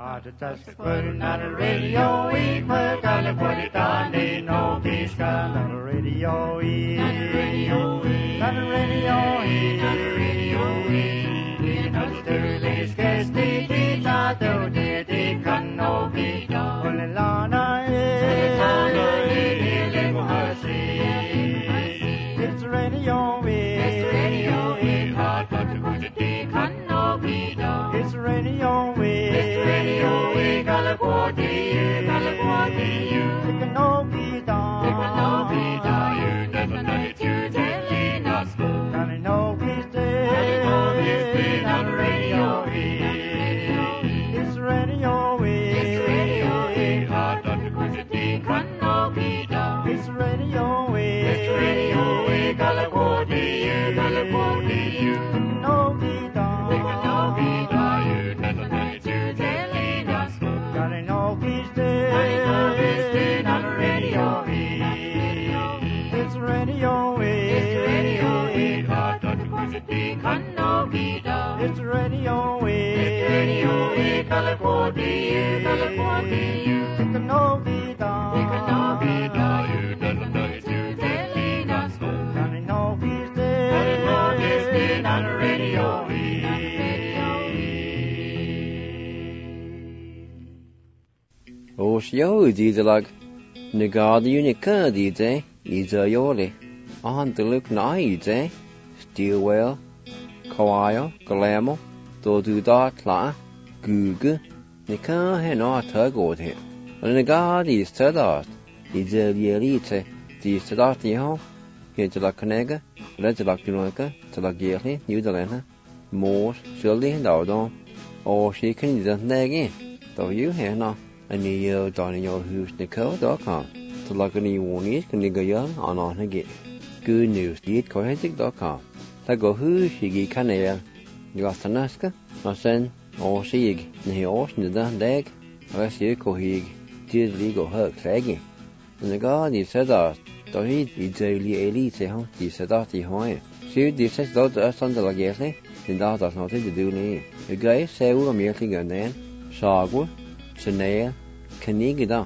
Put not a radio eat, but gotta put it on the no peace, not a radio eat, not a radio eat, not a radio eat, not a radio eat, not a sterling case, the not the can no be done. Only Lana it's radio eat, it's radio eat, hot but to put it can no be done. It's radio eat. California, it can no be done. It can no be done. You never know it, you telling us. Can it no be stay on radio it's radio it's radio hard on the quantity can no be done. It's radio California, California, it can no be done. It can no be done. You never know it, you telling us. It's radio it's radio hard on the quantity can no be done. It's radio California, California, it can no be done. It can no be done. You never know it, you telling us. Can it no be stay on the radio Oshio didelag negadi unica dide Izayoli on the look naide Stilwell Kawaio Galamo Dodu Datla Gugu Nika Hena Tugod here. And the negadi is Tadat Izayelite the Tadatio here to la Canega Letala Kunoka to la Gili New Delena More Shirley and Dowdon or she can use that again. Though you hear now. And you don't know who's Nicole.com. To log any warnings can you go on again. Good news, Cohetic.com. Ta go who she get canal. You ask Naska, no sen, or she, the horse in the damn leg, unless you go he did legal hurt saggy. And the guard is said that, though he is daily elite, he said that he hoy. She did say that us on the lagerly, and that does nothing to do me. The guy say we're merely and then, Shagwa, Chanel, Kanigida,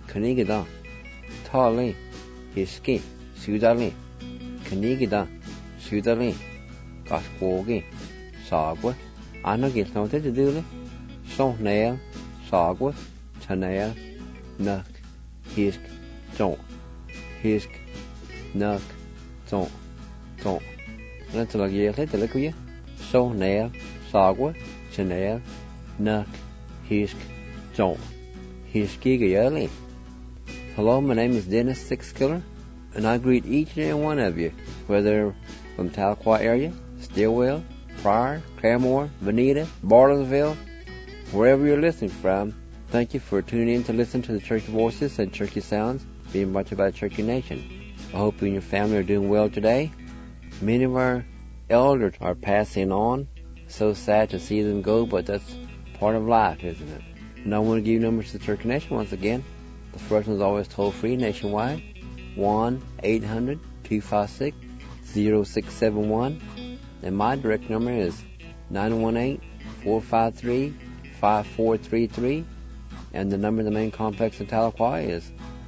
Tali, Hiski, Sudali, Kanigida, Sudali, Gaspogi, Sagwa, Anna gets nothing to do it. So nail, Sagwa, Chanel, Nuck, Hisk, Don't, Hisk, Nuck, Don't. Let's look here, let the look you. So nail, Sagwa, Chanel, Nuck, Hisk, Don't. Here's Giga Early. Hello, my name is Dennis Sixkiller, and I greet each and every one of you, whether from Tahlequah area, Stilwell, Pryor, Claremore, Veneta, Bartlesville, wherever you're listening from. Thank you for tuning in to listen to the Church Voices and Churchy Sounds being brought to you by the Churchy Nation. I hope you and your family are doing well today. Many of our elders are passing on. So sad to see them go, but that's part of life, isn't it? And I want to give you numbers to the Church Nation once again. The first one is always toll-free nationwide, 1-800-256-0671. And my direct number is 918-453-5433. And the number of the main complex in Tahlequah is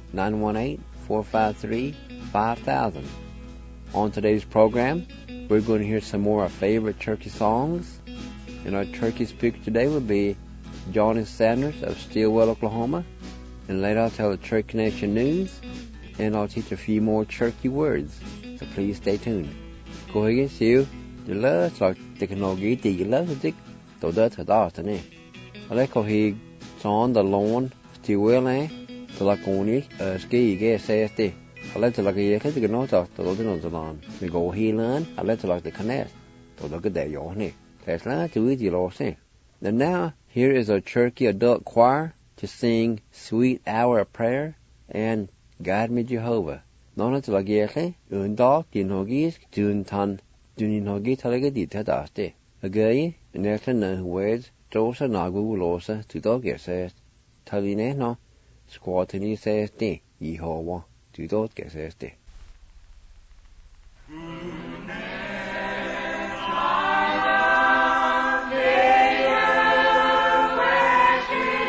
918-453-5000. On today's program, we're going to hear some more of our favorite churchy songs. And our churchy speaker today will be Johnny Sanders of Stilwell, Oklahoma. And later I'll tell the Church Nation news, and I'll teach a few more churchy words. So please stay tuned. Go ahead and see you. The last like the canogi, the last dick, though that's a dot in it. I like how he on the lawn, Stilwell, to like only ski, get say, I like to like a year to know that the lawn. We go here learn, I like to like the connect. To look at that, your knee. That's not too easy, Lord. And now, here is a Cherokee adult choir to sing Sweet Hour of Prayer and Guide Me Jehovah. Nona to la gierle, dog, dinhogis, tan, duninhogi talegadi tadaste. Again, Nertana words, Dosa Nagu Losa to dog says, Taline no, Squatini says de, Yehovah, to dog says de. Thank you.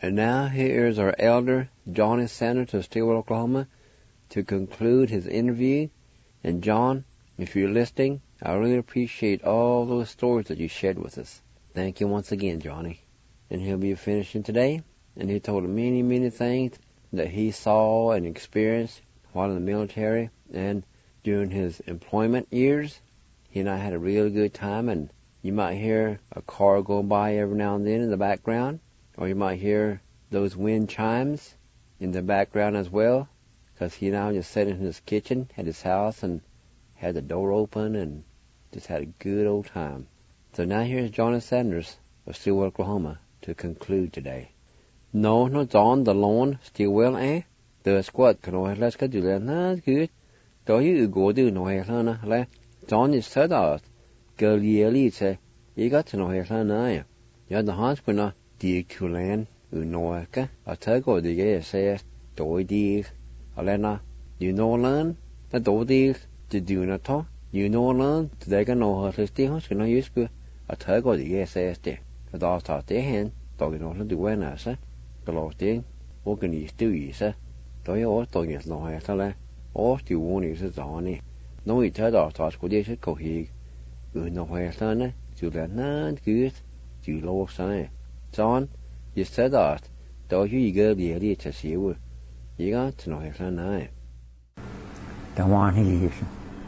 And now here is our elder, Johnny Sanders of Stillwell, Oklahoma, to conclude his interview. And John, if you're listening, I really appreciate all those stories that you shared with us. Thank you once again, Johnny. And he'll be finishing today, and he told many, many things that he saw and experienced while in the military and during his employment years. He and I had a really good time, and you might hear a car go by every now and then in the background, or you might hear those wind chimes in the background as well, because he and I just sat in his kitchen at his house and had the door open and just had a good old time. So now here's Johnny Sanders of Stillwell, Oklahoma, to conclude today. No John the lone Stillwell the squad can always let's get to that's good. Do you go do no hair John is said out. Girl yearly say you got to know hair you're the hospital the Kulan Unoaka a tago the gay says do deal Alena you know learn the do deal to do not talk you know learn they can know her still hospital use good a tago the gay says there the dog thought they hand dog you know do when I say the Lord thing walking is do you say do you all dog is no hair all still want is Johnny no each other thoughts could you should go here no hair son to that not good to low sign John you said that do you go the idea to see you got to know hair son the one he is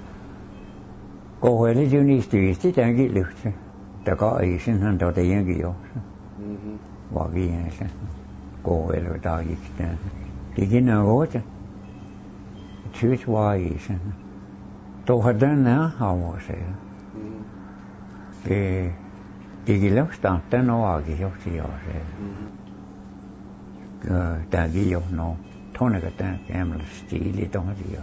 go where did you need to sit and get loose the guy is in under the young girl what we answer go where the dog is then did you know what choose why is to have done now how was it the love start then no argue you see the geo no tonic that am still it don't see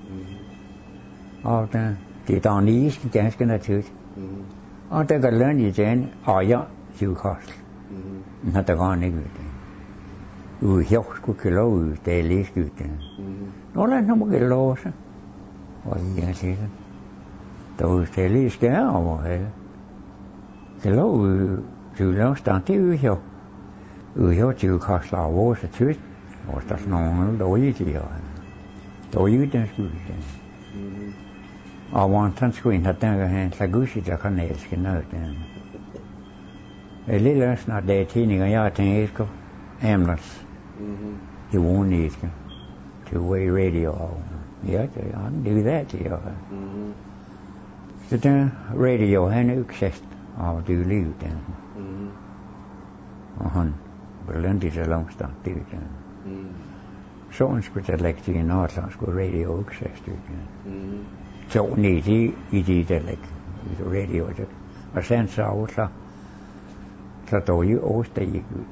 all the down east just gonna choose all the learn you then are you you cost not the one good u hiok ku kilo te lis good no la no mo lo sa o ya si to te lis ke o kilo u lo sta ti u hiok ju cost la wo sa chut o sta no do yi ti do you den good I want to screen that thing la gushi da canel ke no den lille snart det tidningar jag tänker Amlas you won't need two-way radio yeah I can do that so the radio and access I'll do leave then Berlin is a long stop do then so on scripted like the north go radio access to so need it like the radio a sense out so do you always stay good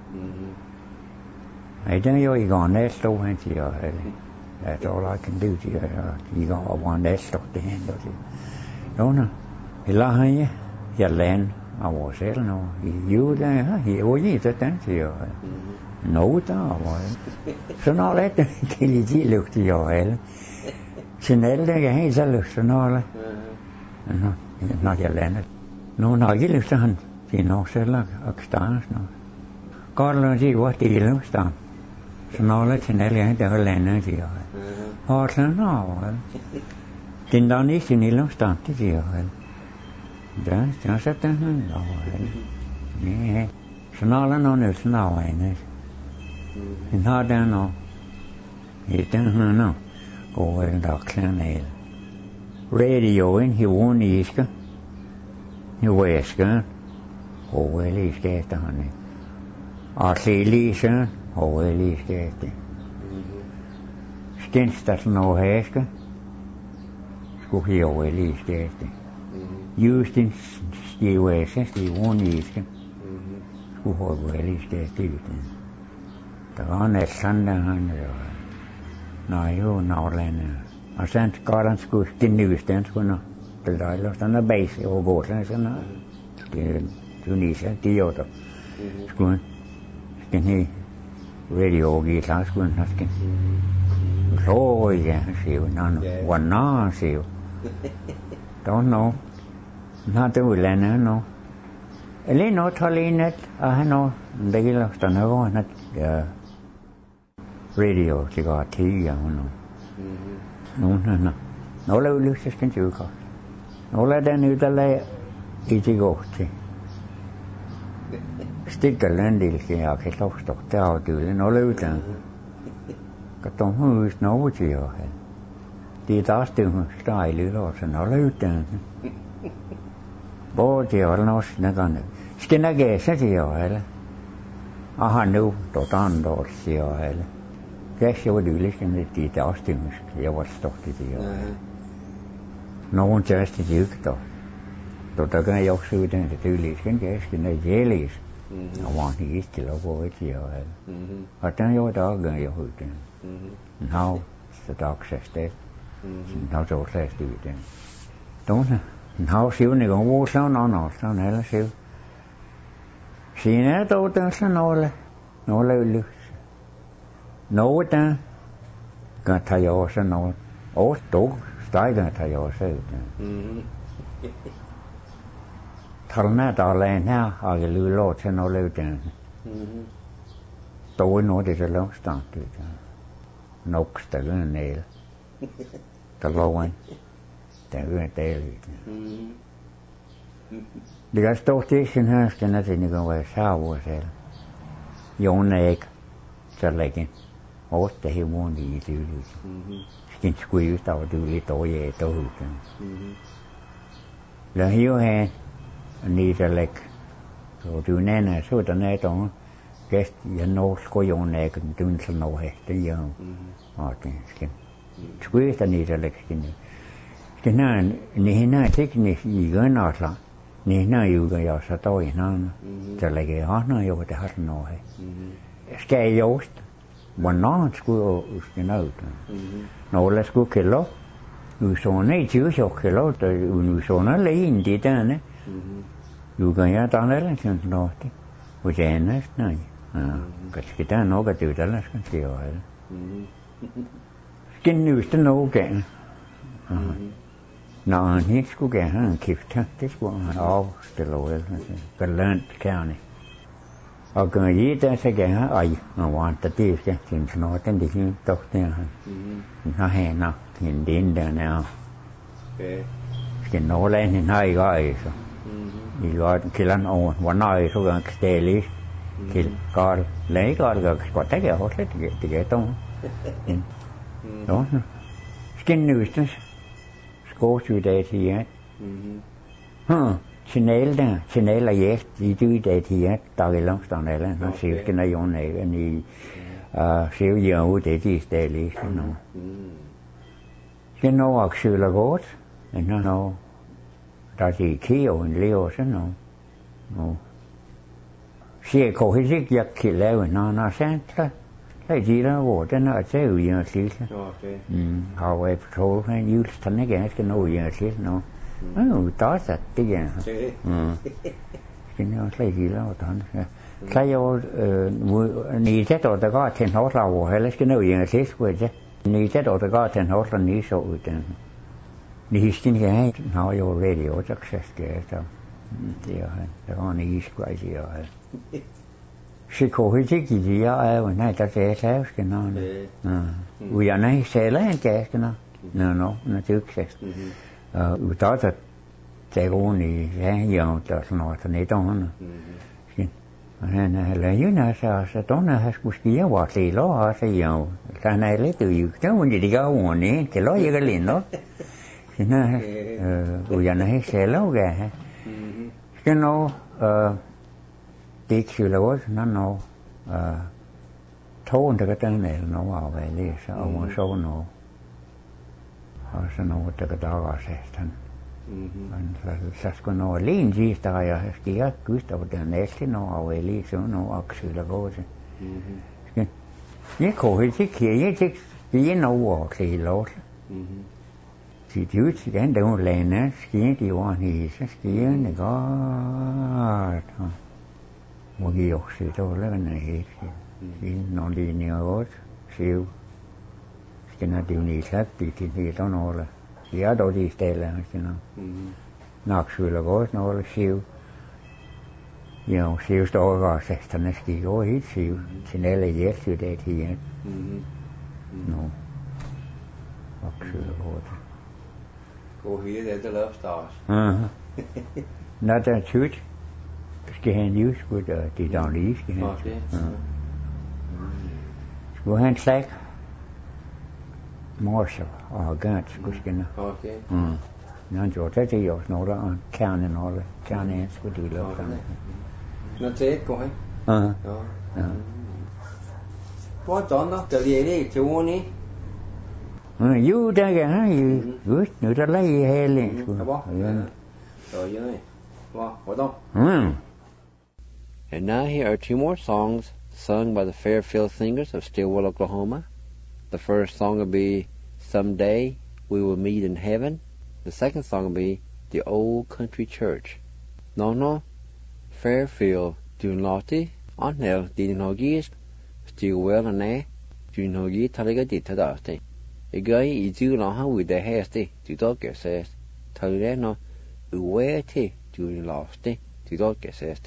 I don't know you're going to slow into your that's all I can do to you you got one that stuff to handle it don't know Elijah your land I was there no you there he was it that to you no was so now let till you look to your head Chanel there he's a look so now no not your land no you look to you know so like a stars no God learns it what do you know stop so now let Chanel there land to you oh so no Tin đó ní xin đi lắm start thế gì rồi đó chẳng sắp tới rồi nè sao nó nữa sao vậy nè hình họ đang nó thì chẳng nó cô ấy đọc cái này radio in he won't is cái như vậy cái cô ấy lý cái đó này ở đây lý cái cô ấy lý cái skin start no hết cái cô hiểu về lý cái used in US thì won't is cái cô hỏi về lý cái thì đó này sẵn đang rồi nói yêu nào lên à sáng có đang school tin news đến school nó từ đó là nó base ở bộ nó sẽ nó thì chú ní sẽ tiêu đó school cái này radio ghi sáng school nó cái rồi cái xíu nóวันnó xíu đó nó tới lên nữa nó lấy nó thôi lên nó nó đây là tao nói nó ja radio tiga tiga no no le lyhkäsken tyka no le den ytelle itikohti stikkerländilkin ja keslostohti autyyli no löytän katon huis nousi jo tii taas tyhmä staili lossa no löytän Bodi on nostnakan. Sitten näkee se sijoille. Aha, nu totan sijoille. Käsi on ylisken, että siitä astimus ja vastohti sijoille. No on tästä tykto. Totakaan joksuyden, että ylisken kesken ei jelis. No vaan niistä loppuun sijoille. Hatan jo tagan johuten. No, se taksesta. No se on säästyyden. Tuonne. Hau siu niin kuin vuosi on annosta, on heillä siu. Siinä toutansa noille ylyssä. Noutaan, kannattaa joosa noille. Oottuu, sitä kannattaa joosa yhtään. Tällä näitä läänää, aika lyloot sen noille yhtään. Toi noiti se loustaan yhtään. Noksta kyllä neillä. Taloin. Tämä yhden teille. Likas tohti sen hänsken näti niin kuin vai saavua siellä. Jonneik. Tälläkin. Ootte he muun niin tyyliin. Sitten skuivista on tyyli toje tohuuten. Lähiöheen. Niitä lek. Se on tyynenä. Suota näitä on. Kesti ja nousko jonneik. Tynsä nouhehti. Ja aatin. Skuivista niitä lekskin. Sitten niihin näin teknisiä gönasla, niihin näin juuri jossa toinaan. Tälläkin aina joita harnoihin. Sitä ei jousta, vaan naan skulle uske näytön. No oles kun kello, uusona ei työsokkello, tai uusona leindi tänne. Juuri ja tänne sen nohti. Usein näin. Katsotaan tämän noga tyytällä skan sijoilla. Sitten nyistä noukeen. No, niin skulle han kifta, det skulle han avställa och belönt kärne. Och när det där så kan han aj, man väntar det ska sin snart den det hin tohten han. Han hena hin den där när. Ska nålen hin hai gai så. I går killan on vanai så gan steli. Till kar lei kar ga skotta ge hotle det ton. Då. Ska nustas. Gåsyddag til jer. Signal er jæst i dygdag til jer, der er langstånd alle. Nå siger skal jeg jo nægge, ni siger jo ud det de steder lige nu. Skal nå aksøler godt, men nå der er det kære en lever sådan noget. Nå siger jeg ikke jeg kan lave når sandt så. Cái gì đó của cái nó sẽ ở nhà xí. Họ về thâu hay như thành cái cái nồi nhà xí nó. Nó tó sạch cái gì. Cái nó cái gì đó thằng. Cái yo ni chết rồi ta có thiên hốt lâu hay là cái nồi nhà xí vậy chứ. Ni chết rồi ta có thiên hốt là ni số vậy. Ni xin cái họ yo radio success cái đó. Thì là có ni cái gì rồi. Se kohti kijiä aivan näitä tehdään äsken. Ja näin se lähenkäsken. No tyksestä. Utaata se on niin se jonta sanoo että niitä on. Hän läjynä saa tonne kuskin ja vasi loa se jo. Tänä ei lety yhtä on niin kauan niin ke loja linno. Sinä ja näin se loga. Sitten no Tiksyllä olisi no thôn thì cái tên này nó vào về đi sao ông số nó sanoo että cái đó sẽ thành sasko no liin siitä ja skia kystä mutta näistä no aveli se no aksyllä voisi niin kohti sikiä sikiä no vuoksi los thì cái đâu lên á skia thì hoàn thì skia này có một cái dọc sự thôi là cái này hết thì nó đi nhiều siêu cái này điều này khác thì đó nó là thì ở đâu đi tệ là cái nó nạc sự là gót nó là siêu She used to always ask the next go hit. She nearly yesterday here. No. Go here, there's the love stars. Not that church. Skal have news with the down the east. Go ahead and slack. Marshall or Gantz. Okay. None of that years, no, on county and all the county ends would do love. That's it, go ahead. What on the lady to one? You take it, huh? You good? You don't like your hair length. And now here are two more songs sung by the Fairfield Singers of Stillwell, Oklahoma. The first song will be Someday We Will Meet in Heaven. The second song will be The Old Country Church. No, Fairfield, Dune Lottie, on Nell, Dine Hoggies, Stillwell and I, Dune Hoggie, Taliga Dita. A guy is doing on how with the hasty, to dog says, Talino, Uwe tea, Dune Losty, to dog says.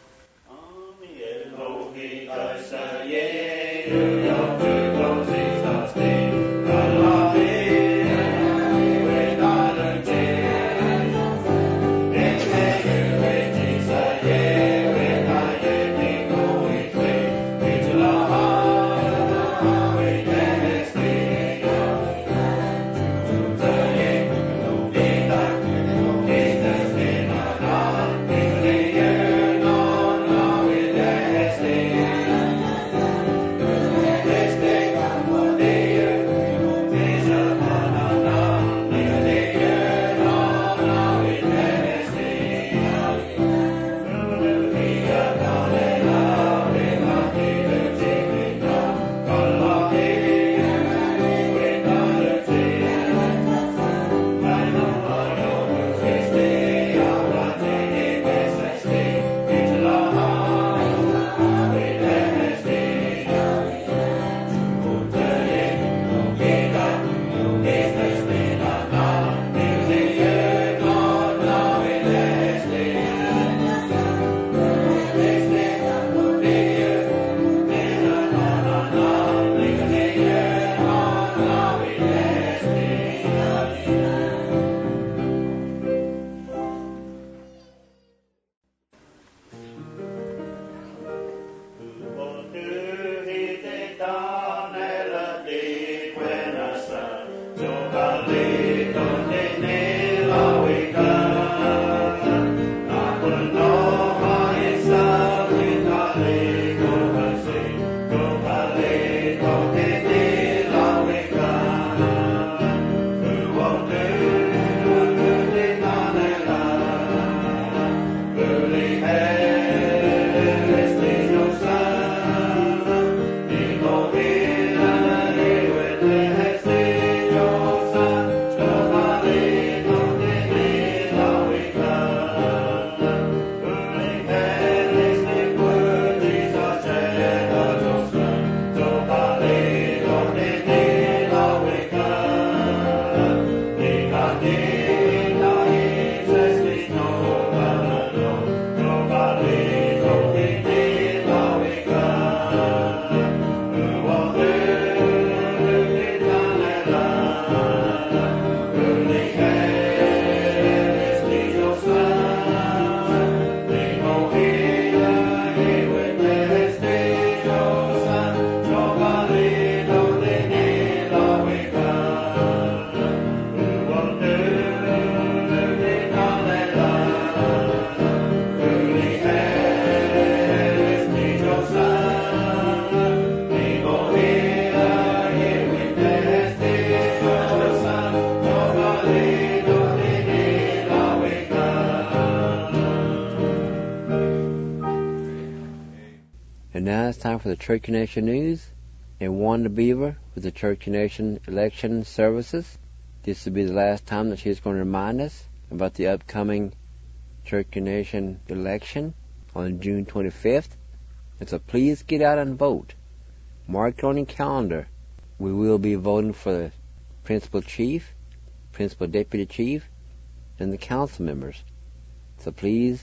And now it's time for the Cherokee Nation News and Wanda Beaver with the Cherokee Nation election services. This will be the last time that she's going to remind us about the upcoming Cherokee Nation election on June 25th. And so please get out and vote. Mark it on your calendar. We will be voting for the principal chief, principal deputy chief, and the council members. So please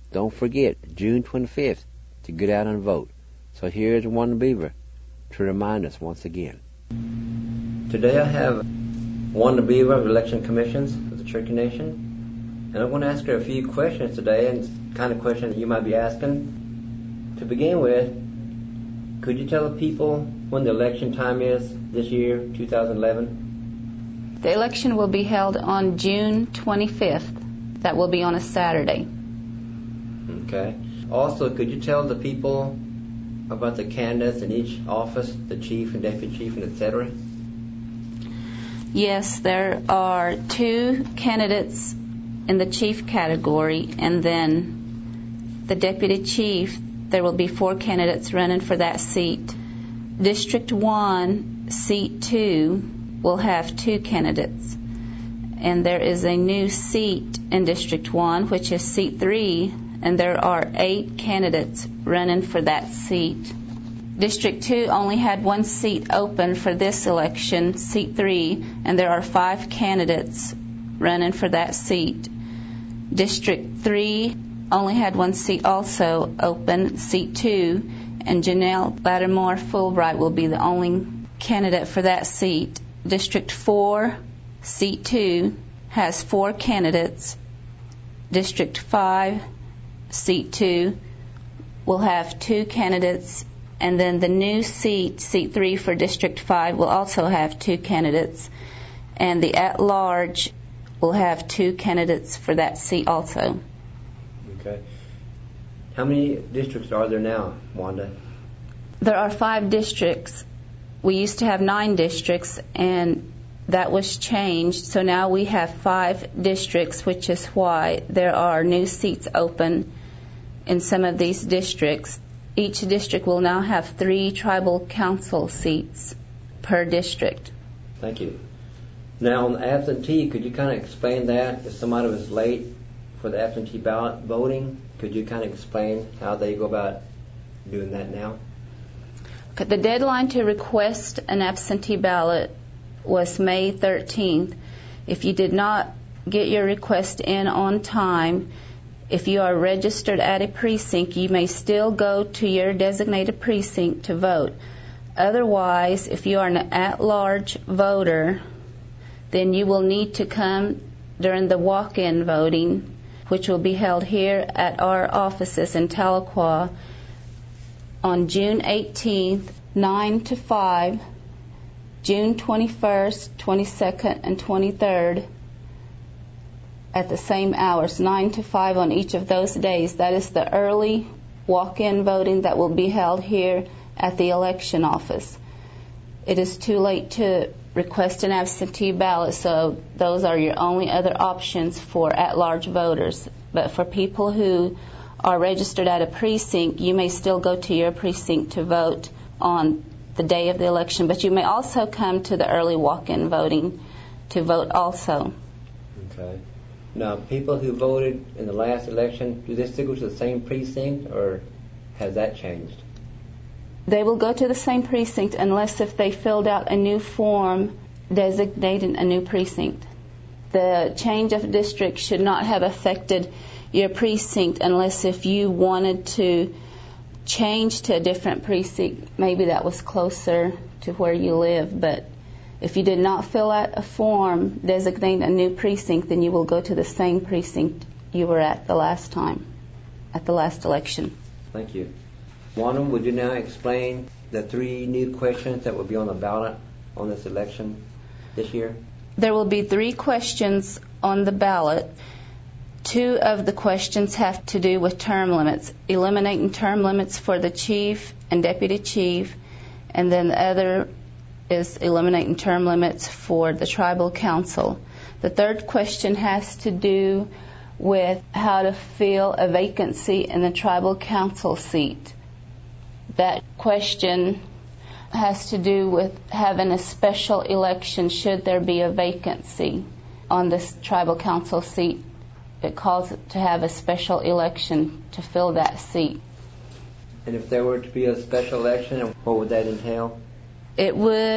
don't forget, June 25th, to get out and vote. So here's Wanda Beaver to remind us once again. Today I have Wanda Beaver of Election Commissions of the Cherokee Nation, and I'm going to ask her a few questions today, and it's the kind of question that you might be asking. To begin with, could you tell the people when the election time is this year, 2011? The election will be held on June 25th. That will be on a Saturday. Okay. Also, could you tell the people about the candidates in each office, the chief and deputy chief and etc.? Yes, there are 2 candidates in the chief category, and then the deputy chief, there will be 4 candidates running for that seat. District 1, seat 2, will have 2 candidates. And there is a new seat in District 1, which is seat 3, and there are 8 candidates running for that seat. District 2 only had 1 seat open for this election, seat 3, and there are 5 candidates running for that seat. District 3 only had 1 seat also open, seat 2, and Janelle Lattimore Fulbright will be the only candidate for that seat. District 4, seat 2, has 4 candidates. District 5, seat 2, will have 2 candidates, and then the new seat, seat 3 for District 5, will also have 2 candidates, and the at-large will have 2 candidates for that seat also. Okay. How many districts are there now, Wanda? There are 5 districts. We used to have 9 districts, and that was changed, so now we have 5 districts, which is why there are new seats open in some of these districts. Each district will now have 3 tribal council seats per district. Thank you. Now, on the absentee, could you kind of explain that? If somebody was late for the absentee ballot voting, could you kind of explain how they go about doing that now? The deadline to request an absentee ballot was May 13th. If you did not get your request in on time, if you are registered at a precinct, you may still go to your designated precinct to vote. Otherwise, if you are an at-large voter, then you will need to come during the walk-in voting, which will be held here at our offices in Tahlequah on June 18th, 9 to 5, June 21st, 22nd, and 23rd at the same hours, 9 to 5 on each of those days. That is the early walk-in voting that will be held here at the election office. It is too late to request an absentee ballot, so those are your only other options for at-large voters. But for people who are registered at a precinct, you may still go to your precinct to vote on the day of the election, but you may also come to the early walk-in voting to vote also. Okay. Now, people who voted in the last election, do they still go to the same precinct, or has that changed? They will go to the same precinct unless if they filled out a new form designating a new precinct. The change of district should not have affected your precinct unless if you wanted to change to a different precinct, maybe that was closer to where you live. But if you did not fill out a form designating a new precinct, then you will go to the same precinct you were at the last time, at the last election. Thank you. Wanda, would you now explain the 3 new questions that will be on the ballot on this election this year? There will be 3 questions on the ballot. 2 of the questions have to do with term limits, eliminating term limits for the chief and deputy chief, and then the other is eliminating term limits for the tribal council. The 3rd question has to do with how to fill a vacancy in the tribal council seat. That question has to do with having a special election should there be a vacancy on this tribal council seat. It calls to have a special election to fill that seat. And if there were to be a special election, what would that entail? It would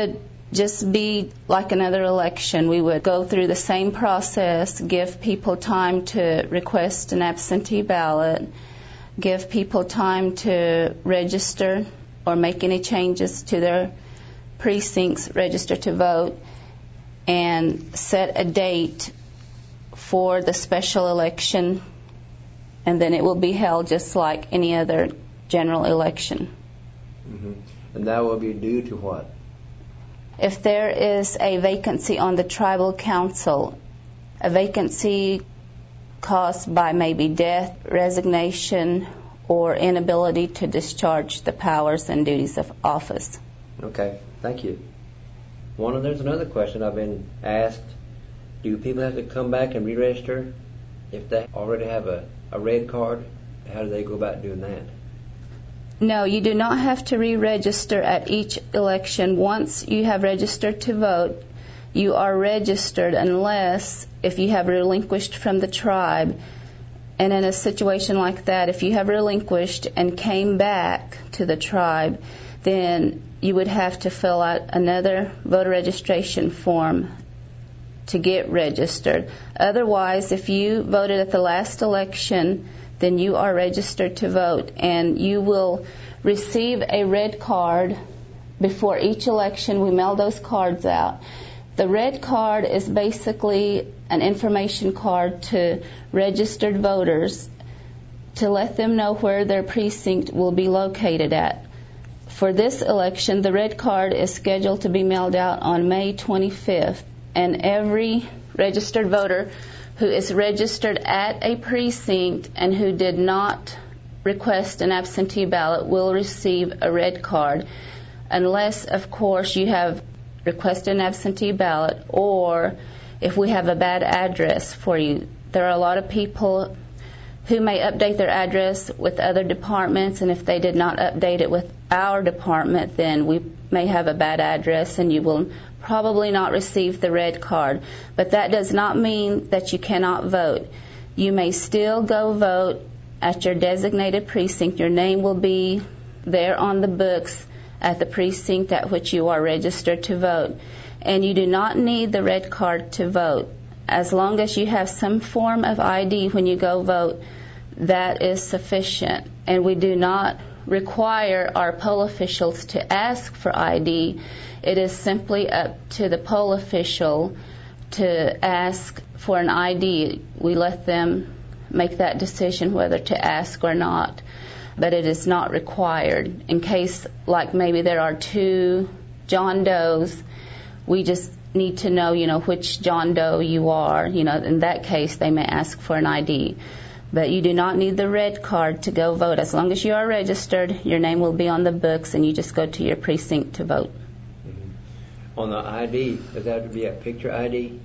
just be like another election. We would go through the same process, give people time to request an absentee ballot, give people time to register or make any changes to their precincts, register to vote, and set a date for the special election, and then it will be held just like any other general election. Mm-hmm. And that will be due to what? If there is a vacancy on the tribal council, a vacancy caused by maybe death, resignation, or inability to discharge the powers and duties of office. Okay, thank you. There's another question I've been asked. Do people have to come back and re-register if they already have a red card? How do they go about doing that? No, you do not have to re-register at each election. Once you have registered to vote, you are registered unless if you have relinquished from the tribe. And in a situation like that, if you have relinquished and came back to the tribe, then you would have to fill out another voter registration form to get registered. Otherwise, if you voted at the last election, then you are registered to vote, and you will receive a red card before each election. We mail those cards out. The red card is basically an information card to registered voters to let them know where their precinct will be located at. For this election, the red card is scheduled to be mailed out on May 25th, and every registered voter who is registered at a precinct and who did not request an absentee ballot will receive a red card, unless, of course, you have requested an absentee ballot or if we have a bad address for you. There are a lot of people who may update their address with other departments, and if they did not update it with our department, then we may have a bad address and you will probably not receive the red card. But that does not mean that you cannot vote. You may still go vote at your designated precinct. Your name will be there on the books at the precinct at which you are registered to vote. And you do not need the red card to vote. As long as you have some form of ID when you go vote, that is sufficient. And we do not require our poll officials to ask for ID. It is simply up to the poll official to ask for an ID. We let them make that decision whether to ask or not, but it is not required. In case, like maybe there are two John Does, we just need to know, which John Doe you are. In that case, they may ask for an ID. But you do not need the red card to go vote. As long as you are registered, your name will be on the books, and you just go to your precinct to vote. Mm-hmm. On the ID, does that have to be a picture ID?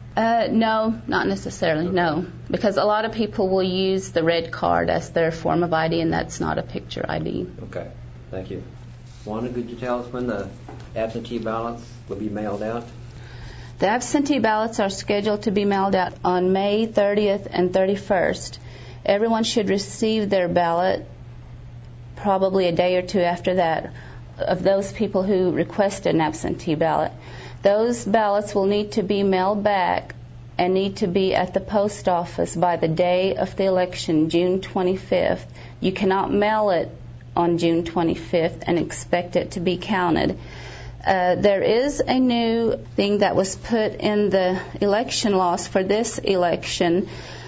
No, not necessarily, no. Because a lot of people will use the red card as their form of ID, and that's not a picture ID. Okay, thank you. Wanda, could you tell us when the absentee ballots will be mailed out? The absentee ballots are scheduled to be mailed out on May 30th and 31st. Everyone should receive their ballot probably a day or two after that, of those people who requested an absentee ballot. Those ballots will need to be mailed back and need to be at the post office by the day of the election, June 25th. You cannot mail it on June 25th and expect it to be counted. There is a new thing that was put in the election laws for this election.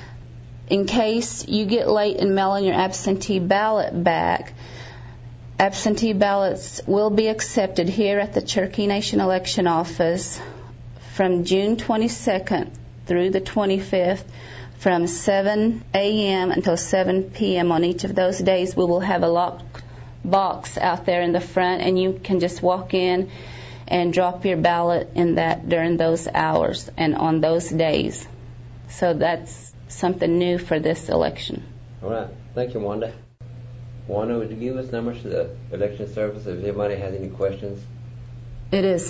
In case you get late in mailing your absentee ballot back, absentee ballots will be accepted here at the Cherokee Nation Election Office from June 22nd through the 25th from 7 a.m. until 7 p.m. on each of those days. We will have a locked box out there in the front, and you can just walk in and drop your ballot in that during those hours and on those days. So that's something new for this election. All right. Thank you, Wanda. Wanda, would you give us numbers to the election service if anybody has any questions? It is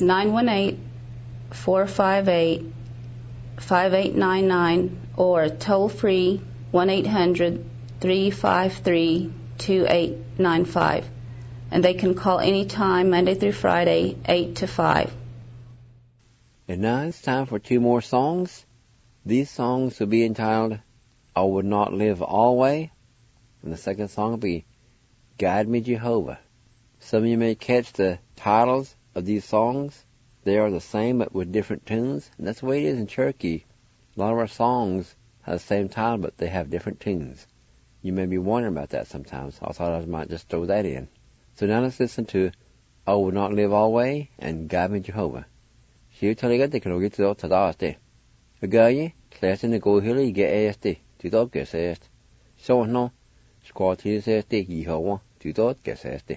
918-458-5899 or toll-free 1-800-353-2895. And they can call anytime, Monday through Friday, 8 to 5. And now it's time for 2 more songs. These songs will be entitled, I Would Not Live Always, and the second song will be, Guide Me Jehovah. Some of you may catch the titles of these songs. They are the same but with different tunes, and that's the way it is in Cherokee. A lot of our songs have the same title but they have different tunes. You may be wondering about that sometimes, so I thought I might just throw that in. So now let's listen to I Would Not Live Always and Guide Me Jehovah. Siêu thầy cái tình cái đó thật đó thế. Again, class in the go hilly get ASD. To dog get ASD. So no, squad here says the Yehovah. To dog get ASD.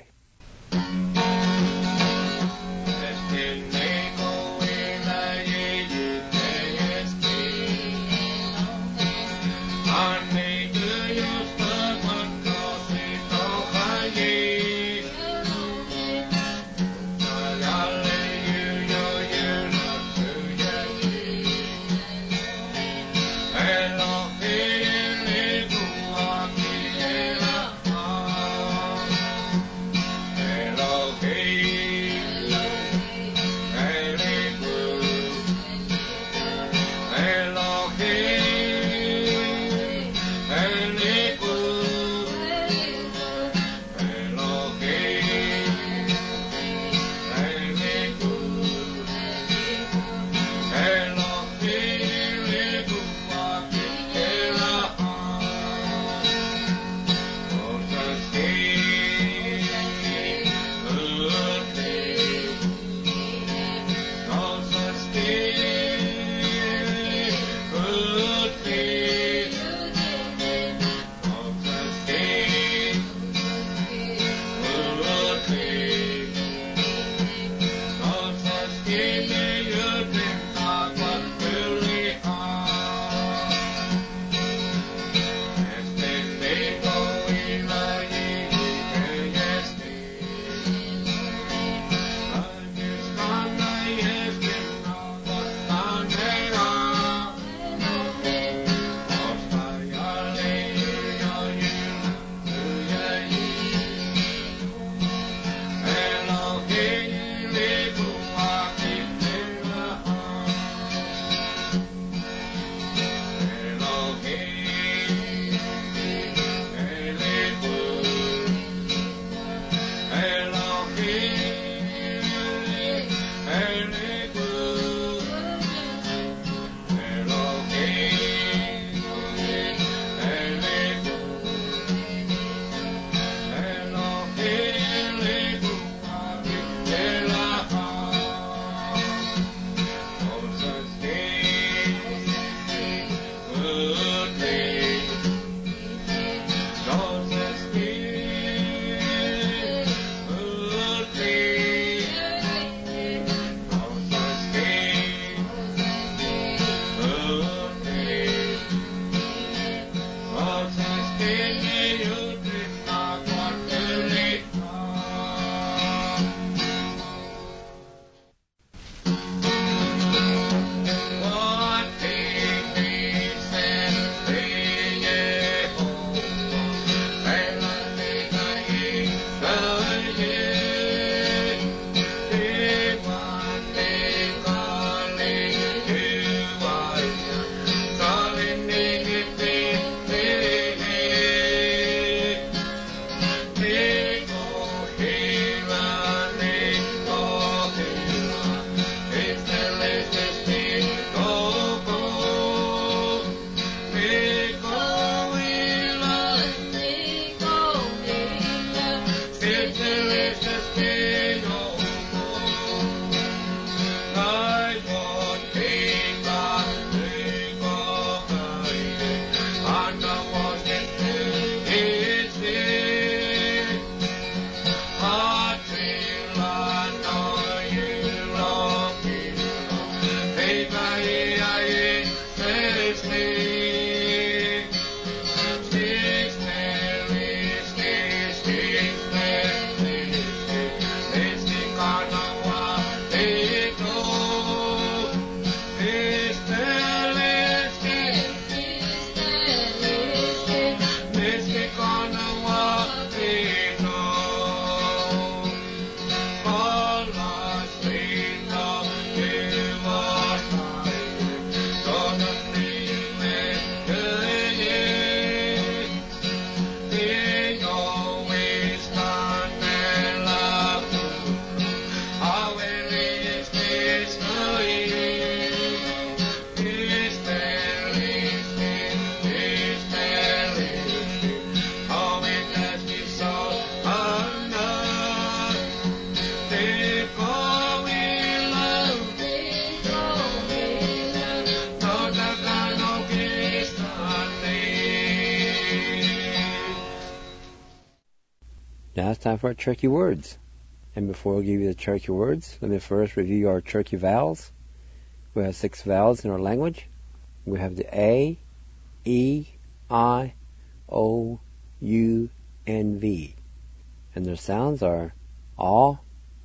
Now it's time for our Cherokee words. And before I give you the Cherokee words, let me first review our Cherokee vowels. We have 6 vowels in our language. We have the A, E, I, O, U, and V. And their sounds are A,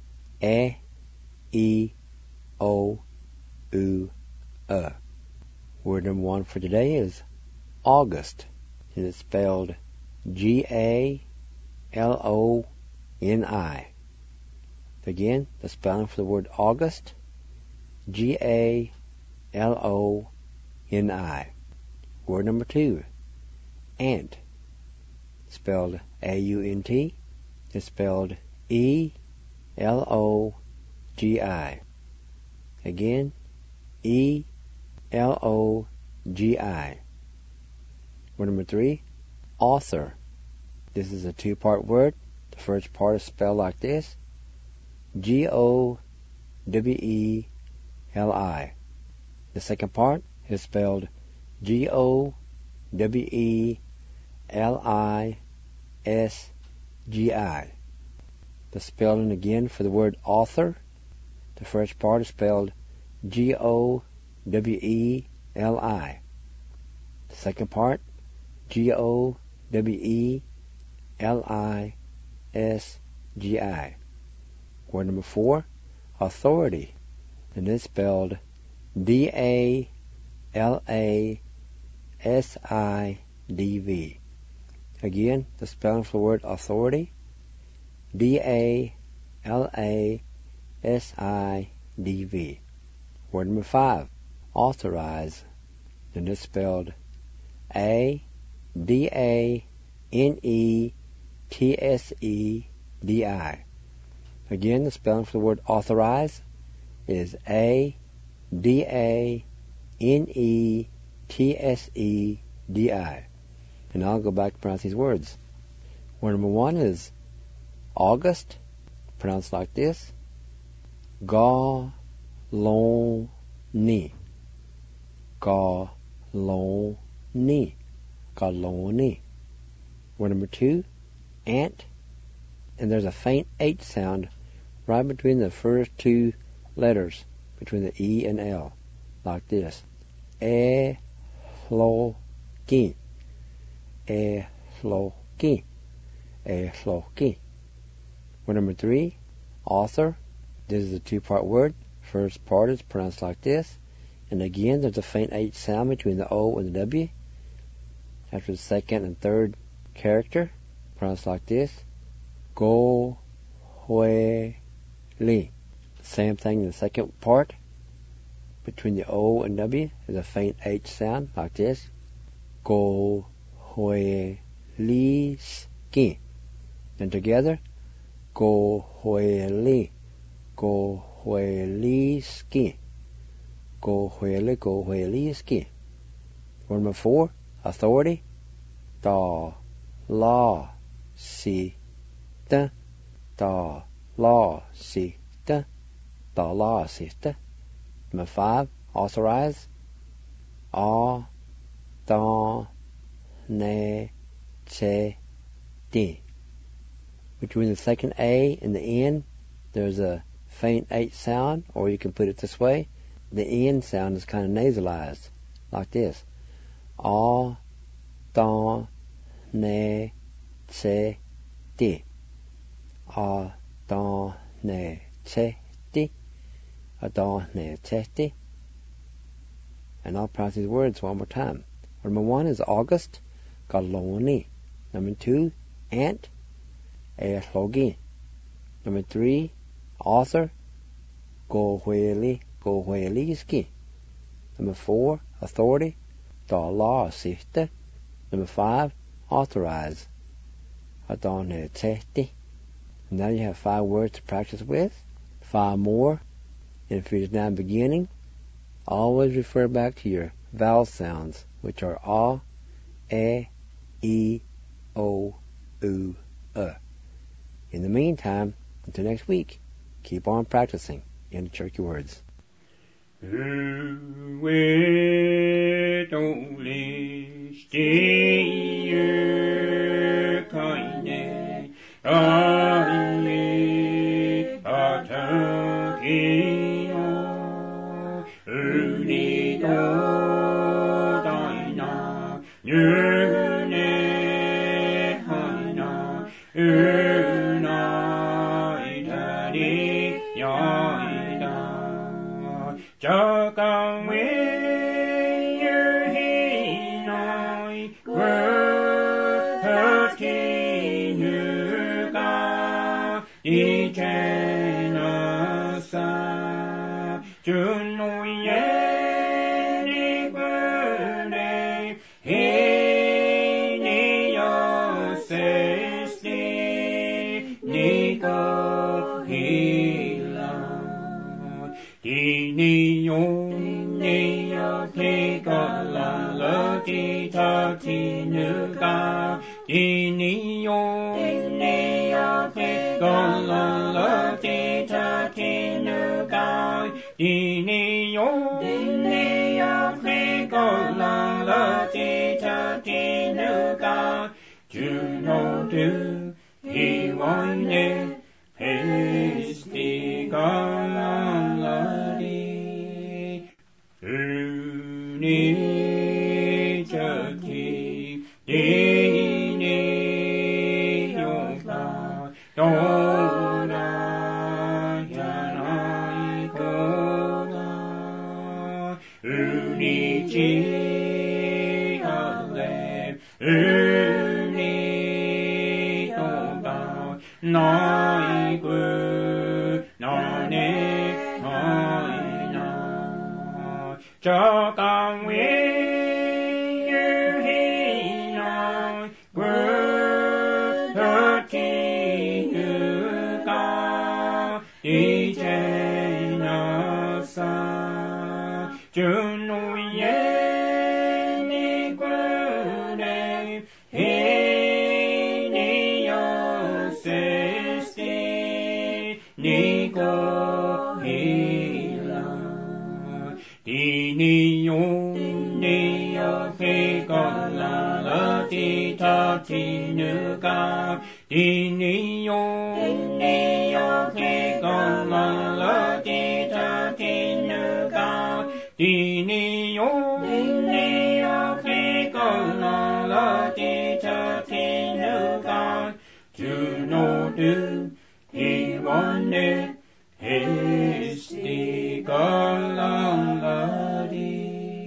E, O, U, Word number 1 for today is August. And it's spelled G-A-L-O-N-I. Again, the spelling for the word August, G-A-L-O-N-I. Word number 2, Ant, spelled A-U-N-T. It's spelled E-L-O-G-I. Again, E-L-O-G-I. Word number 3, Author. This is a 2-part word. The first part is spelled like this, G-O-W-E-L-I. The second part is spelled G-O-W-E-L-I-S-G-I. The spelling again for the word author. The first part is spelled G-O-W-E-L-I. The second part, G-O-W-E-L-I-S-G-I. Word number 4, authority. And it's spelled D-A-L-A-S-I-D-V. Again, the spelling for the word authority, D-A-L-A-S-I-D-V. Word number 5, authorize. And it's spelled A-D-A-N-E-T-S-E-D-I. Again, the spelling for the word authorize is A-D-A-N-E-T-S-E-D-I. And I'll go back to pronounce these words. Word number 1 is August, pronounced like this, Ga-lon-ni. Ga-lon-ni. Ga-lon-ni. Word number 2, ant, and there's a faint H sound right between the first 2 letters, between the E and L, like this. E-lo-ki. E-lo-ki. E-lo-ki. Word number 3, author. This is a 2-part word. First part is pronounced like this, and again there's a faint H sound between the O and the W. After the second and third character, pronounced like this. Go-hue-li. Same thing in the second part. Between the O and W is a faint H sound like this. Go-hue-li-ski. And together, go-hue-li. Go-hue-li-ski. Go-hue-li, go-hue-li-ski. Word number 4, authority. Da-la-si-ta. Da-la-si-ta. Da-la-si-ta. Number 5, authorize. A-da-ne-che-di. Between the second A and the N, there's a faint H sound, or you can put it this way. The N sound is kind of nasalized, like this. A-da-ne-che-di. A-da-ne-che-di. A-da-ne-che-di. And I'll pronounce these words one more time. Number 1 is August, Ga-lon-ni. Number 2, ant, E-lo-gi. Number 3, author, Go-hue-li, Go-hue-li-ski. Number 4, authority, Da-la-si-ta. Number 5, authorize, A-da-ne-che-di. Now you have 5 words to practice with, 5 more. And if you're just now beginning, always refer back to your vowel sounds, which are A, E, I, O, U, In the meantime, until next week, keep on practicing in the Cherokee words. Ah nói ta đi nhoi ta cho con nguyện như hi nói quơ thơ chi như ca đi trên ở xa chúa nuôi nhé đi quơ đây hi ni yo se ni có hi la đi ni yo thế có là lỡ đi ta thì nữ ca đi ni yo thế có là lỡ đi ta thì nữ ca đi ni yo thế có là lỡ đi ta thì nữ ca you know do he wanted his galadi uni chati dini yoga dona janai kona uni chi ale nói quơ nói nê nói nói cho con nguyện như hi nói quơ thơ chi như ca đi trên ở xa chúa nuôi nhé đi quơ đây ni có hi la đi ni yo thế có là lỡ đi ta thì nữ ca đi ni yo thế có là lỡ đi ta thì nữ ca đi ni yo thế có là lỡ đi ta thì nữ ca to know do he wanted his galadi.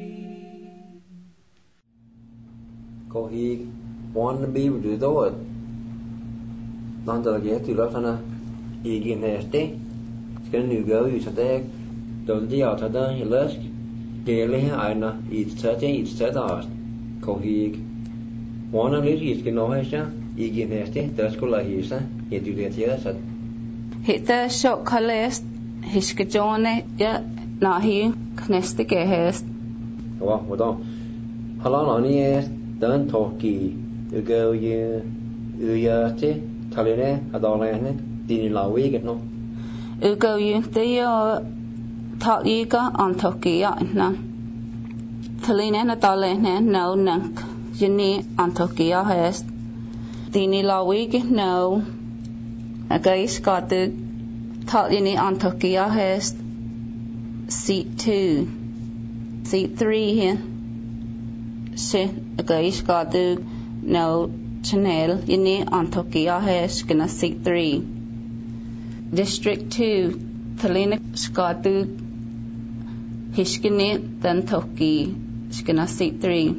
Ko he wanted to be with though it. Not that I get to love Hannah. He gave nasty. Skin you go, you said, don't the outer than he left. Daily, I know it's 30 hours. Ko he wanted to leave his skin no hesha. He gave nasty, that's cool like he said. He do that here, said. Hitta chocolate hiskajone ja nahi kneste gehest. Well, done. How long on the done talkie? You go, you Taline, Adolane, Dini La Week, no? You go, you the Taliga on Tokia, no. Taline Adolane, no, nunk. Jenny on Tokia has Dini La Week, no. A guy's got the Taline on Tokia has seat 2, seat 3 here. See, a guy's got the no channel in on Tokia has gonna seat 3. District 2, Talina got the Hishkini then Toki, gonna seat 3.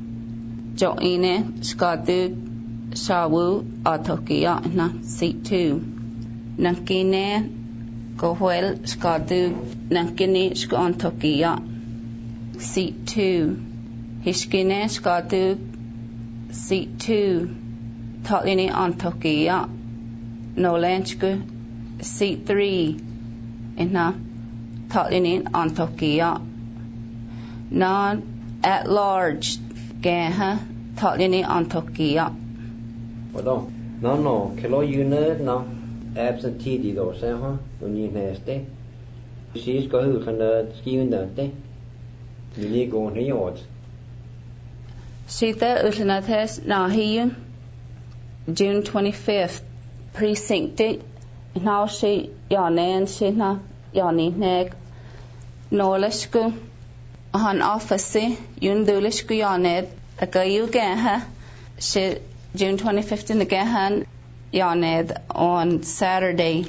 Joine got the Shawu Tokia na seat 2. Nankine Gohwel Skadu Nankini Skon Tokia seat 2. Hishkine Skadu seat 2. Tatlini on Tokia Nolenchku seat 3. Inna Tatlini on Tokia non at large Gaha Tatlini on Tokia. Well, no, kilo unit, no. Absentee di do se ha non ni neste she's go who can skiing dante ni go ni odds Sita Utanates Nahi June 25th precinct now she yanen shina yani neg nolishku han office yundulishku yanet a gayu gaha she June 25th in the gahan Yoned on Saturday,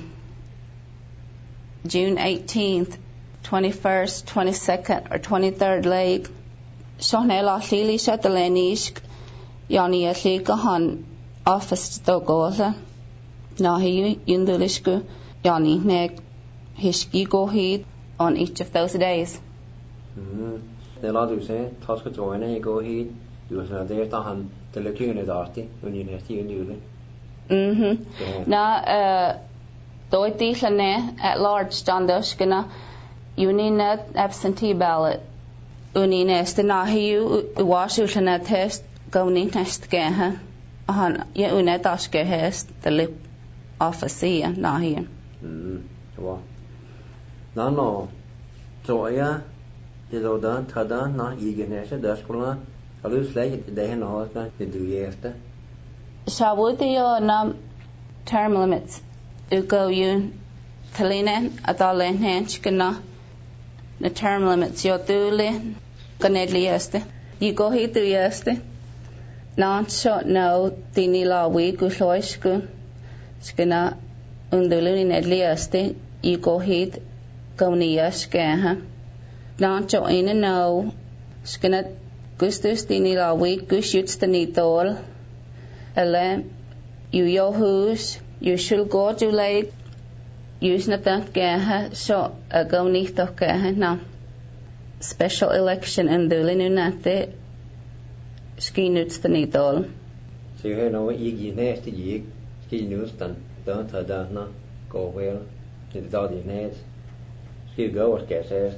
June 18th, 21st, 22nd, or 23rd leg. Shohnel Lili Shatalanish Yoni Atlikahan office to Gola. Nahi Yundulishku Yoni Nek Hishki go heat on each of those days. The lad who say, Tosca join you go heat, you was not there to hand the looking at Artie when you have to you. Na Doitisane at large Standoshkina Uninet absentee ballot. Unines the Nahiu Washington test going test geha. Ya unet ashke hest the lip office Nahi. Wow. No. Joya did Odan Tada not eagerness, Dashkula. I lose like the day and all that to do after. Shawudio nam term limits. Ugo yun Talina Adalen Henchkana. The term limits yo dule ganedli este. You go he do este. Not shot no dini la we go shoisku. Skina unduluni nedli este. You go he go ni yaska. Not jo in and no. Skina gustus dini la we go shoots the nidol. Ele you yo who's you should go to late. Use na that gaha so a go ni to gaha now. Special election in Dulinu nate ski nuts the nidol. So you hear no eagy nasty yig, ski news done, don't have that no, go well, to the dodgy nets. Ski go or get asked.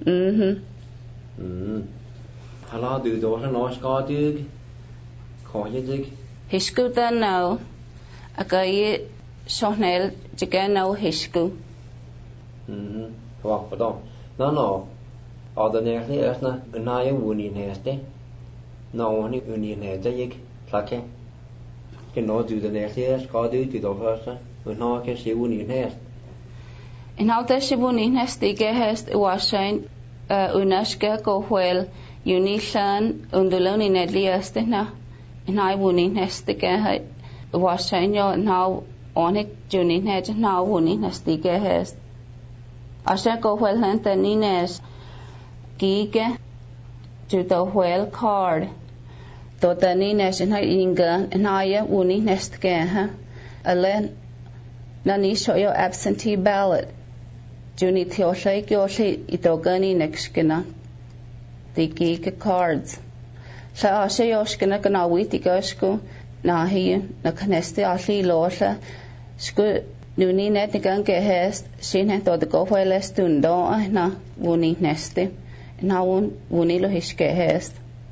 Hello, do those and all Scott dig? Call you dig? Hishku then no. A guy Shohnel Jigan no Hishku. Well, but no. Ordinarily, as na Naya Wooning hasty. No only Union has a yig, Plake. Can not do the next year, Scott do to the person, but no can see Wooning has. In how does she Wooning has the gehest washing Unashka go well, Unishan Unduloni Nedliaste na. In I Wooning has the gehet washing your now on it, Junin hedge now Wooning has the gehest. I shall go well and the Nines. Gige to the whale card. To the Nines in her inga and I wooning nest gaha. Alen Nani show your absentee ballot. Juni Theoshake Yoshi itogani nexkina. The gige cards. Sa ashe yoshkina gana witi goshku. Nahi na canesti asli losha. Sku Nuni net nigan gehest. Shin had the go whale stundo na wooning nesti. Now Wunilo Hishke has.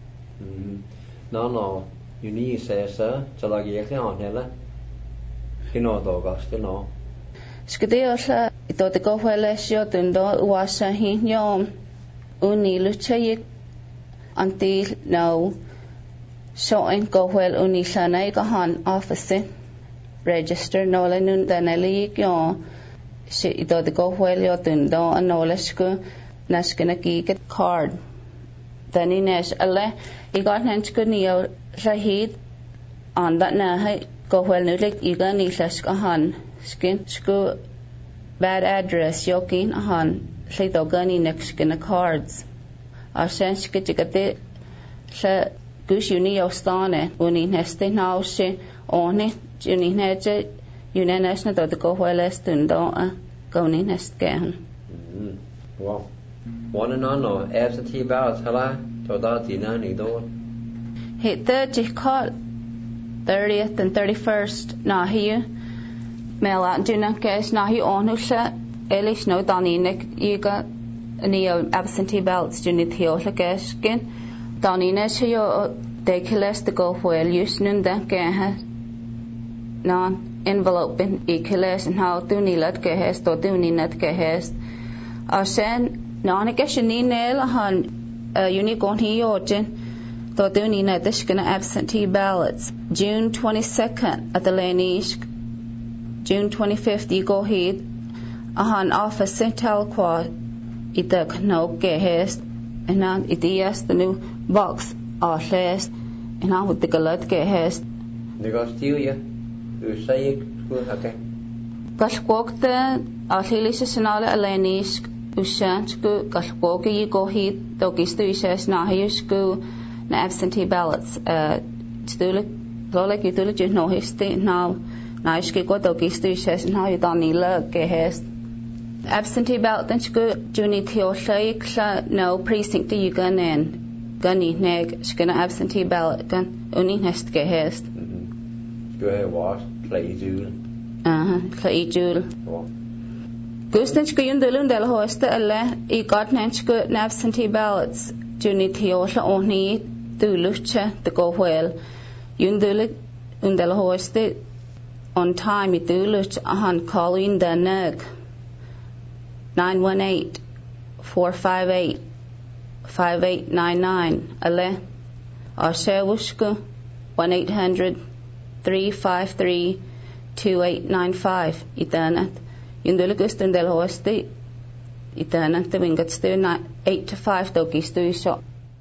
No, you need says, sir, till I get on Hella. You know, August, you know. Skidiosa, it ought to go well as your dundo was a hin yom. Uniluchayik until now. So and go well Unisana Gahan office. Register Nolan Danelli yon. She it ought to go well your dundo and Nolasku. Nashkina get card. Then in Nash alle, he got Nanchkunio Shahid on that na go well nulik Egan Nishashkahan. Skin school bad address yokin ahan. Shitogani nexkina cards. Ashenskit Sha Gush Uniostane, Uni Neste now she on it, Juni Nedge, Unanashna to the go well estundo, Goni Nestgan. Wow. One and on absentee ballots, hello, to that dinner, do. Hit 30 call 30th and 31st, Nahi, Mel out Juna Cash, Nahi on who shut, Elish no Donny Nick, you got neo absentee ballots, Juni Theosha Gaskin, Donny Nesho, they kills to go well, using that gaha non envelope in equiles and how do ni let gehest or do ni net gehest. Send non-a-gestion nail on unique on Hiorgen, though do ni net this gonna absentee ballots. June 22nd at the Lanish, June 25th, you go heed, office St. Quad, it the no gehest, and on it yes the new box or last, and on with the galut gehest. They got steal you. say okay. Galwogta alhilisha sanala alenish ushansku galwoga yigohi dogistu ishes nahishku na absentee ballots tudula lola kitula jno histi now naishki go dogistu ishes now yudanila gehes absentee ballot danchku juni theoshaikla no precinct yuganen gani neg shkana absentee ballot gan uni nest gehes Go ahead, wash, play jul. Play jul. Gusnich yun dulun del hosta alla I got nanchku absentee ballots juni theosha oni dulucha the go well yun dulik undel hosta on time I duluch ahan calling the neg 918-458-5899 alle or shewushku 1-800-353-2895 itanat yundulugustun del hosti itanat the wingatstu 8 to 5 dogistu shop.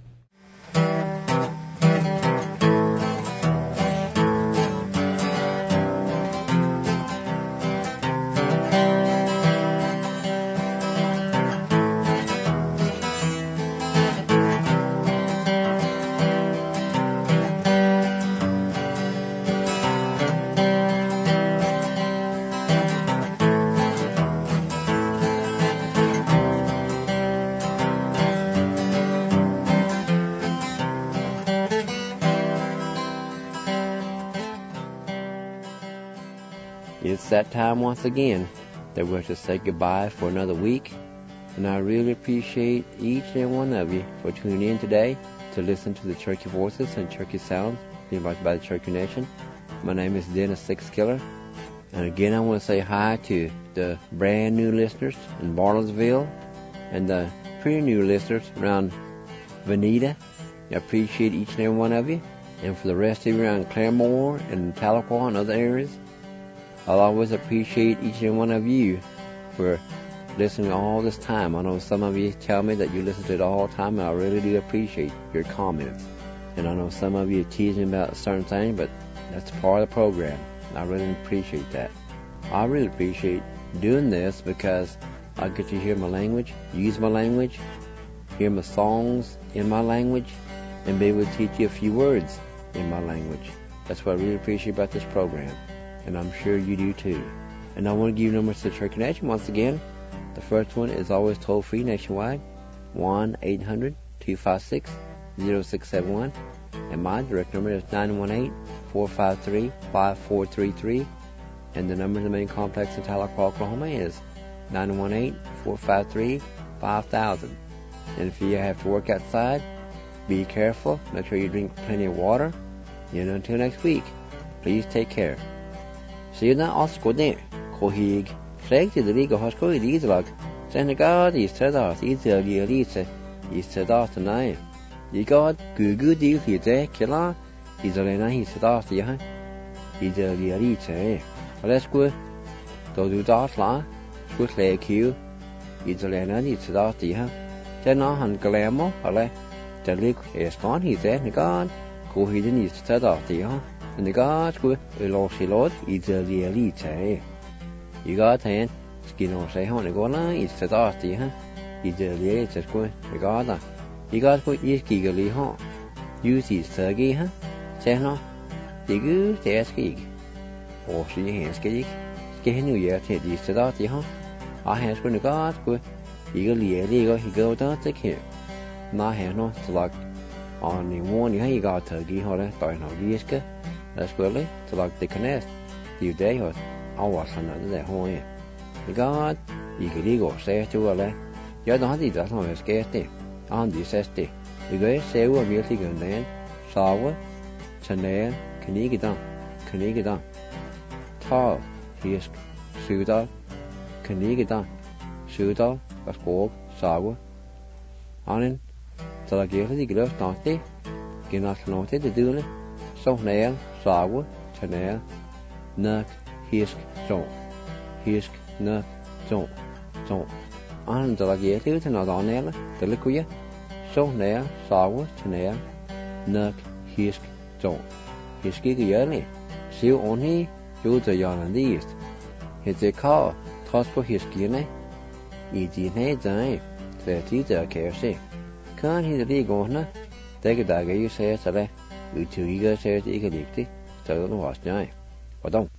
It's that time once again that we're to say goodbye for another week, and I really appreciate each and one of you for tuning in today to listen to the Cherokee Voices and Cherokee Sounds being brought by the Cherokee Nation. My name is Dennis Sixkiller, and again I want to say hi to the brand new listeners in Bartlesville and the pretty new listeners around Veneta. I appreciate each and every one of you, and for the rest of you around Claremore and Tahlequah and other areas, I'll always appreciate each and one of you for listening all this time. I know some of you tell me that you listen to it all the time, and I really do appreciate your comments. And I know some of you are teasing about a certain thing, but that's part of the program. I really appreciate that. I really appreciate doing this because I get to hear my language, use my language, hear my songs in my language, and be able to teach you a few words in my language. That's what I really appreciate about this program. And I'm sure you do too. And I want to give you numbers to the Cherokee Nation once again. The first one is always toll-free nationwide, 1-800-256-0671. And my direct number is 918-453-5433. And the number in the main complex in Tahlequah, Oklahoma is 918-453-5000. And if you have to work outside, be careful. Make sure you drink plenty of water. And until next week, please take care. See you now, Oscar. Kohig. Flag to the League of Hospital Dieselog. Senegard is said out, easy Elise. Is said out tonight. You got good deal here, Killa. Is a lena, he said out, yeah. Is a Elise. Let's go. Don't do that, la. Good like you. Is a lena, he said out, yeah. Then on Galamo, ale. The league is gone, he said, Negard. Kohig is said out, yeah. And the guards were a lord, it's a elite. You got hand, skin or say, how to go line, it's the darty, huh? It's a elite, the guard. You got what is giggly, huh? Use his turkey, huh? Say no, the goose, the ski. Or she hands ski, skin New Year, it's the darty, huh? I has when the guards were eagerly illegal, he go down to care. Now I have no luck on the morning, you got turkey, how to buy no risk. That's really to like the connect. You day or our son at the home. The God, you could go say to a lay. You don't have that on a skate. On the sesty. You go say what we're thinking then. Sour, Chanel, can you get on? Tall, here's Suda, can you get on? Suda, a squawk, sour. On in, so I give the glove naughty. Get not naughty to do it. So nail. Sawa, Chanel, Nuck, Hisk, Zon. Hisk, Nuck, Zon. On the Lagiatu to not on Ella, the Liquia. So nail, Sawa, Chanel, Nuck, Hisk, Zon. Hiski yearly. See only You'll yawn and these. His a call, toss for his skinny. Easy nay die, the teacher cares. Can't he the league on? Take a dagger, you say, Sally. You two eager says eagerly, so don't wash die. Or don't.